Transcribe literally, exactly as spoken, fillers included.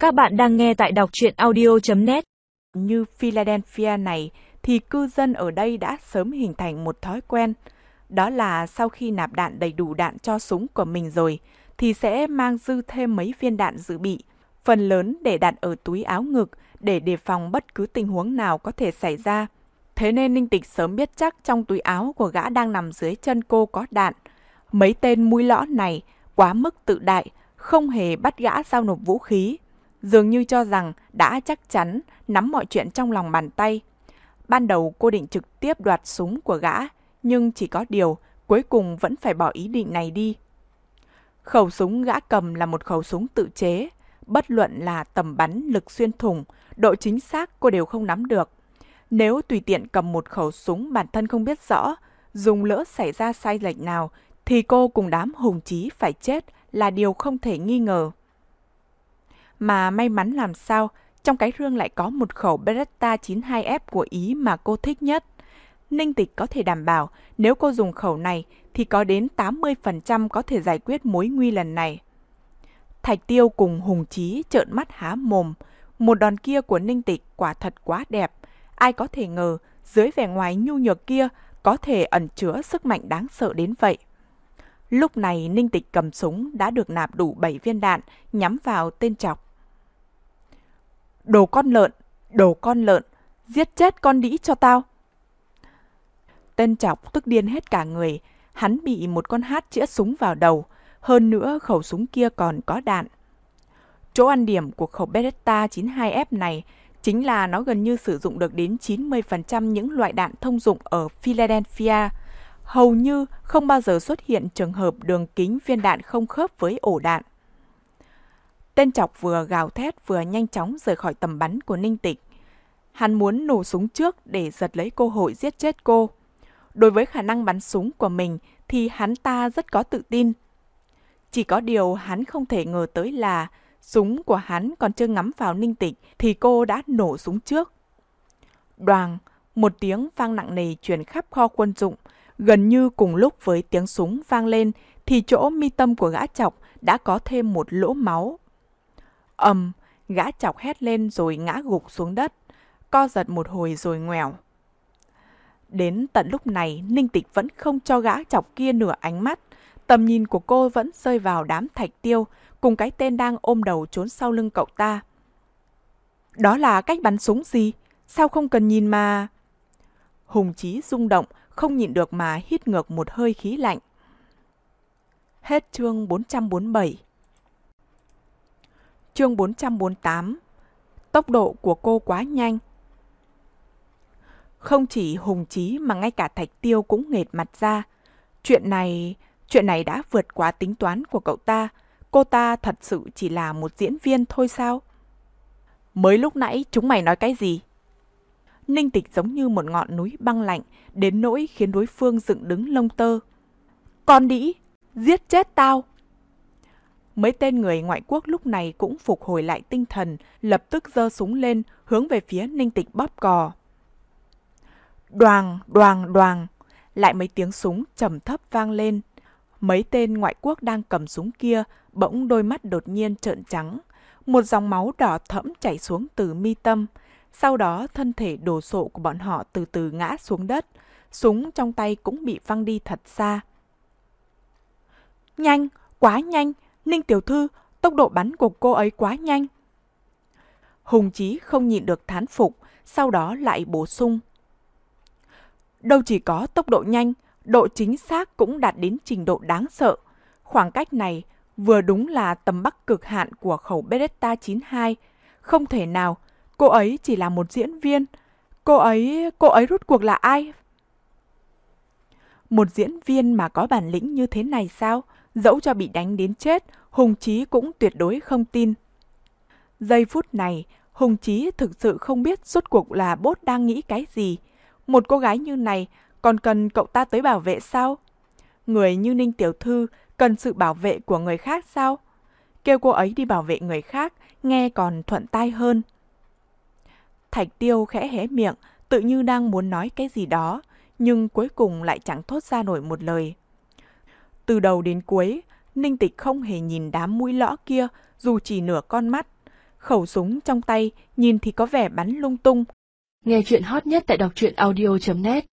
Các bạn đang nghe tại đọc truyện audio chấm net. Như Philadelphia này thì cư dân ở đây đã sớm hình thành một thói quen. Đó là sau khi nạp đạn đầy đủ đạn cho súng của mình rồi thì sẽ mang dư thêm mấy viên đạn dự bị, phần lớn để đặt ở túi áo ngực để đề phòng bất cứ tình huống nào có thể xảy ra. Thế nên Ninh Tịch sớm biết chắc trong túi áo của gã đang nằm dưới chân cô có đạn. Mấy tên mũi lõ này quá mức tự đại, không hề bắt gã giao nộp vũ khí. Dường như cho rằng đã chắc chắn nắm mọi chuyện trong lòng bàn tay. Ban đầu cô định trực tiếp đoạt súng của gã, nhưng chỉ có điều cuối cùng vẫn phải bỏ ý định này đi. Khẩu súng gã cầm là một khẩu súng tự chế, bất luận là tầm bắn, lực xuyên thủng, độ chính xác cô đều không nắm được. Nếu tùy tiện cầm một khẩu súng bản thân không biết rõ, dùng lỡ xảy ra sai lệch nào, thì cô cùng đám hùng chí phải chết là điều không thể nghi ngờ. Mà may mắn làm sao, trong cái rương lại có một khẩu Beretta chín mươi hai F của Ý mà cô thích nhất. Ninh Tịch có thể đảm bảo nếu cô dùng khẩu này thì có đến tám mươi phần trăm có thể giải quyết mối nguy lần này. Thạch Tiêu cùng Hùng Chí trợn mắt há mồm. Một đòn kia của Ninh Tịch quả thật quá đẹp. Ai có thể ngờ dưới vẻ ngoài nhu nhược kia có thể ẩn chứa sức mạnh đáng sợ đến vậy. Lúc này Ninh Tịch cầm súng đã được nạp đủ bảy viên đạn nhắm vào tên Trọc. Đồ con lợn, đồ con lợn, giết chết con đĩ cho tao. Tên Trọc tức điên hết cả người, hắn bị một con hát chĩa súng vào đầu, hơn nữa khẩu súng kia còn có đạn. Chỗ ăn điểm của khẩu Beretta chín mươi hai F này chính là nó gần như sử dụng được đến chín mươi phần trăm những loại đạn thông dụng ở Philadelphia. Hầu như không bao giờ xuất hiện trường hợp đường kính viên đạn không khớp với ổ đạn. Tên Trọc vừa gào thét vừa nhanh chóng rời khỏi tầm bắn của Ninh Tịch. Hắn muốn nổ súng trước để giật lấy cơ hội giết chết cô. Đối với khả năng bắn súng của mình thì hắn ta rất có tự tin. Chỉ có điều hắn không thể ngờ tới là súng của hắn còn chưa ngắm vào Ninh Tịch thì cô đã nổ súng trước. Đoàng, một tiếng vang nặng nề truyền khắp kho quân dụng. Gần như cùng lúc với tiếng súng vang lên thì chỗ mi tâm của gã Trọc đã có thêm một lỗ máu. Ầm, gã Trọc hét lên rồi ngã gục xuống đất, co giật một hồi rồi ngoẻo. Đến tận lúc này, Ninh Tịch vẫn không cho gã Trọc kia nửa ánh mắt. Tầm nhìn của cô vẫn rơi vào đám Thạch Tiêu cùng cái tên đang ôm đầu trốn sau lưng cậu ta. Đó là cách bắn súng gì? Sao không cần nhìn mà... Hùng Chí rung động, không nhịn được mà hít ngược một hơi khí lạnh. Hết chương bốn trăm bốn mươi bảy. Chương bốn trăm bốn mươi tám. Tốc độ của cô quá nhanh. Không chỉ Hùng Chí mà ngay cả Thạch Tiêu cũng nghệt mặt ra. Chuyện này, chuyện này đã vượt quá tính toán của cậu ta. Cô ta thật sự chỉ là một diễn viên thôi sao? Mới lúc nãy chúng mày nói cái gì? Ninh Tịch giống như một ngọn núi băng lạnh, đến nỗi khiến đối phương dựng đứng lông tơ. Con đĩ, giết chết tao! Mấy tên người ngoại quốc lúc này cũng phục hồi lại tinh thần, lập tức giơ súng lên, hướng về phía Ninh Tịch bóp cò. Đoàng, đoàng, đoàng, lại mấy tiếng súng trầm thấp vang lên. Mấy tên ngoại quốc đang cầm súng kia, bỗng đôi mắt đột nhiên trợn trắng. Một dòng máu đỏ thẫm chảy xuống từ mi tâm. Sau đó thân thể đồ sộ của bọn họ từ từ ngã xuống đất. Súng trong tay cũng bị văng đi thật xa. Nhanh, quá nhanh, Ninh tiểu thư, tốc độ bắn của cô ấy quá nhanh. Hùng Chí không nhịn được thán phục, sau đó lại bổ sung. Đâu chỉ có tốc độ nhanh, độ chính xác cũng đạt đến trình độ đáng sợ. Khoảng cách này vừa đúng là tầm bắc cực hạn của khẩu Beretta chín mươi hai. Không thể nào, cô ấy chỉ là một diễn viên. Cô ấy, cô ấy rốt cuộc là ai? Một diễn viên mà có bản lĩnh như thế này sao? Dẫu cho bị đánh đến chết, Hùng Chí cũng tuyệt đối không tin. Giây phút này, Hùng Chí thực sự không biết rốt cuộc là bốt đang nghĩ cái gì. Một cô gái như này còn cần cậu ta tới bảo vệ sao? Người như Ninh tiểu thư cần sự bảo vệ của người khác sao? Kêu cô ấy đi bảo vệ người khác, nghe còn thuận tai hơn. Thạch Tiêu khẽ hé miệng, tự như đang muốn nói cái gì đó, nhưng cuối cùng lại chẳng thốt ra nổi một lời. Từ đầu đến cuối, Ninh Tịch không hề nhìn đám mũi lõ kia dù chỉ nửa con mắt. Khẩu súng trong tay nhìn thì có vẻ bắn lung tung. Nghe chuyện hot nhất tại đọc truyện audio chấm net